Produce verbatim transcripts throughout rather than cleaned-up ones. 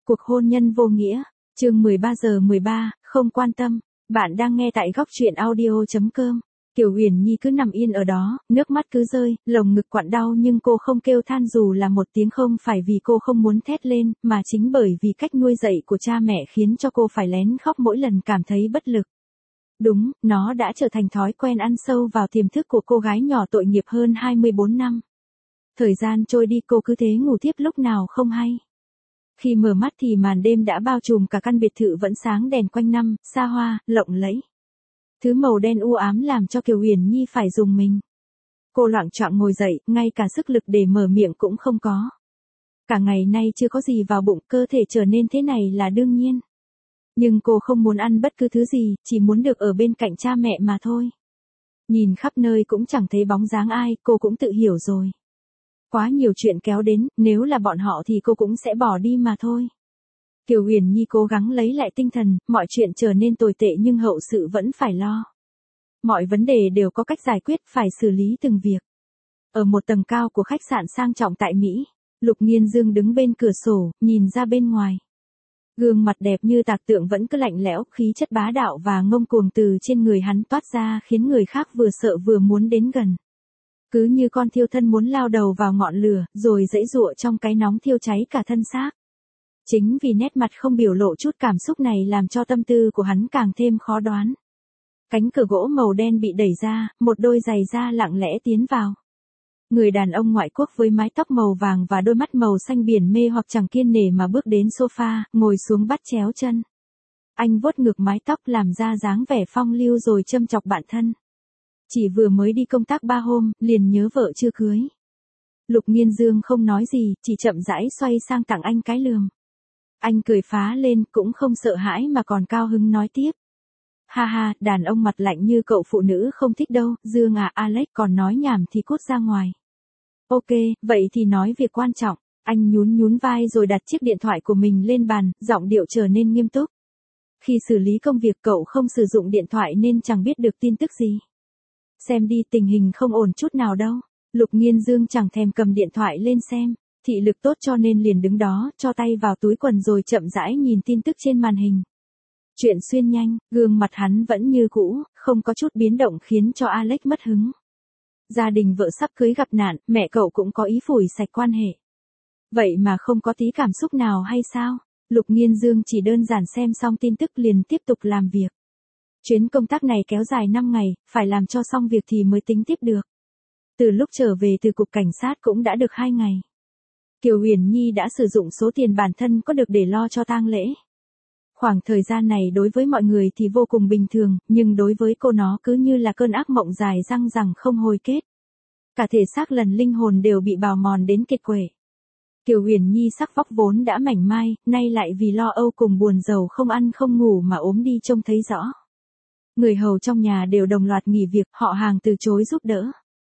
Cuộc hôn nhân vô nghĩa, chương mười ba giờ mười ba, không quan tâm. Bạn đang nghe tại góc truyện audio chấm com. Kiều Huyền Nhi cứ nằm yên ở đó, nước mắt cứ rơi, lồng ngực quặn đau nhưng cô không kêu than dù là một tiếng, không phải vì cô không muốn thét lên, mà chính bởi vì cách nuôi dạy của cha mẹ khiến cho cô phải lén khóc mỗi lần cảm thấy bất lực. Đúng, nó đã trở thành thói quen ăn sâu vào tiềm thức của cô gái nhỏ tội nghiệp hơn hai mươi bốn năm. Thời gian trôi đi, cô cứ thế ngủ tiếp lúc nào không hay. Khi mở mắt thì màn đêm đã bao trùm cả căn biệt thự vẫn sáng đèn quanh năm, xa hoa, lộng lẫy. Thứ màu đen u ám làm cho Kiều Huyền Nhi phải rùng mình. Cô loạng choạng ngồi dậy, ngay cả sức lực để mở miệng cũng không có. Cả ngày nay chưa có gì vào bụng, cơ thể trở nên thế này là đương nhiên. Nhưng cô không muốn ăn bất cứ thứ gì, chỉ muốn được ở bên cạnh cha mẹ mà thôi. Nhìn khắp nơi cũng chẳng thấy bóng dáng ai, cô cũng tự hiểu rồi. Quá nhiều chuyện kéo đến, nếu là bọn họ thì cô cũng sẽ bỏ đi mà thôi. Kiều Huyền Nhi cố gắng lấy lại tinh thần, mọi chuyện trở nên tồi tệ nhưng hậu sự vẫn phải lo. Mọi vấn đề đều có cách giải quyết, phải xử lý từng việc. Ở một tầng cao của khách sạn sang trọng tại Mỹ, Lục Nghiên Dương đứng bên cửa sổ, nhìn ra bên ngoài. Gương mặt đẹp như tạc tượng vẫn cứ lạnh lẽo, khí chất bá đạo và ngông cuồng từ trên người hắn toát ra khiến người khác vừa sợ vừa muốn đến gần. Cứ như con thiêu thân muốn lao đầu vào ngọn lửa, rồi giãy giụa trong cái nóng thiêu cháy cả thân xác. Chính vì nét mặt không biểu lộ chút cảm xúc này làm cho tâm tư của hắn càng thêm khó đoán. Cánh cửa gỗ màu đen bị đẩy ra, một đôi giày da lặng lẽ tiến vào. Người đàn ông ngoại quốc với mái tóc màu vàng và đôi mắt màu xanh biển mê hoặc chẳng kiêng nể mà bước đến sofa, ngồi xuống bắt chéo chân. Anh vuốt ngược mái tóc làm ra dáng vẻ phong lưu rồi châm chọc bạn thân. Chỉ vừa mới đi công tác ba hôm, liền nhớ vợ chưa cưới. Lục Nghiên Dương không nói gì, chỉ chậm rãi xoay sang tặng anh cái lườm. Anh cười phá lên, cũng không sợ hãi mà còn cao hứng nói tiếp. Ha ha, đàn ông mặt lạnh như cậu phụ nữ không thích đâu, Dương à, Alex còn nói nhảm thì cút ra ngoài. Ok, vậy thì nói việc quan trọng. Anh nhún nhún vai rồi đặt chiếc điện thoại của mình lên bàn, giọng điệu trở nên nghiêm túc. Khi xử lý công việc cậu không sử dụng điện thoại nên chẳng biết được tin tức gì. Xem đi, tình hình không ổn chút nào đâu. Lục Nghiên Dương chẳng thèm cầm điện thoại lên xem, thị lực tốt cho nên liền đứng đó, cho tay vào túi quần rồi chậm rãi nhìn tin tức trên màn hình. Chuyện xuyên nhanh, gương mặt hắn vẫn như cũ, không có chút biến động khiến cho Alex mất hứng. Gia đình vợ sắp cưới gặp nạn, mẹ cậu cũng có ý phủi sạch quan hệ. Vậy mà không có tí cảm xúc nào hay sao? Lục Nghiên Dương chỉ đơn giản xem xong tin tức liền tiếp tục làm việc. Chuyến công tác này kéo dài năm ngày, phải làm cho xong việc thì mới tính tiếp được. Từ lúc trở về từ cục cảnh sát cũng đã được hai ngày. Kiều Huyền Nhi đã sử dụng số tiền bản thân có được để lo cho tang lễ. Khoảng thời gian này đối với mọi người thì vô cùng bình thường, nhưng đối với cô nó cứ như là cơn ác mộng dài dằng dặc không hồi kết. Cả thể xác lẫn linh hồn đều bị bào mòn đến kiệt quệ. Kiều Huyền Nhi sắc vóc vốn đã mảnh mai, nay lại vì lo âu cùng buồn rầu không ăn không ngủ mà ốm đi trông thấy rõ. Người hầu trong nhà đều đồng loạt nghỉ việc, họ hàng từ chối giúp đỡ.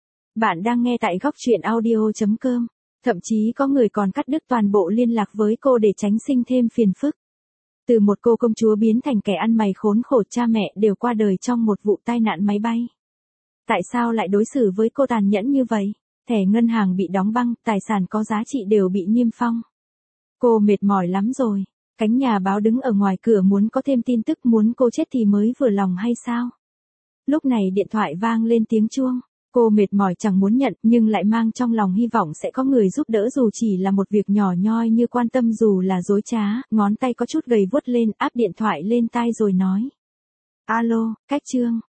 Bạn đang nghe tại góc truyện audio chấm com. Thậm chí có người còn cắt đứt toàn bộ liên lạc với cô để tránh sinh thêm phiền phức. Từ một cô công chúa biến thành kẻ ăn mày khốn khổ, cha mẹ đều qua đời trong một vụ tai nạn máy bay. Tại sao lại đối xử với cô tàn nhẫn như vậy? Thẻ ngân hàng bị đóng băng, tài sản có giá trị đều bị niêm phong. Cô mệt mỏi lắm rồi. Cánh nhà báo đứng ở ngoài cửa muốn có thêm tin tức, muốn cô chết thì mới vừa lòng hay sao? Lúc này điện thoại vang lên tiếng chuông. Cô mệt mỏi chẳng muốn nhận nhưng lại mang trong lòng hy vọng sẽ có người giúp đỡ dù chỉ là một việc nhỏ nhoi như quan tâm dù là dối trá, ngón tay có chút gầy vuốt lên áp điện thoại lên tai rồi nói. Alo, Cách Trương,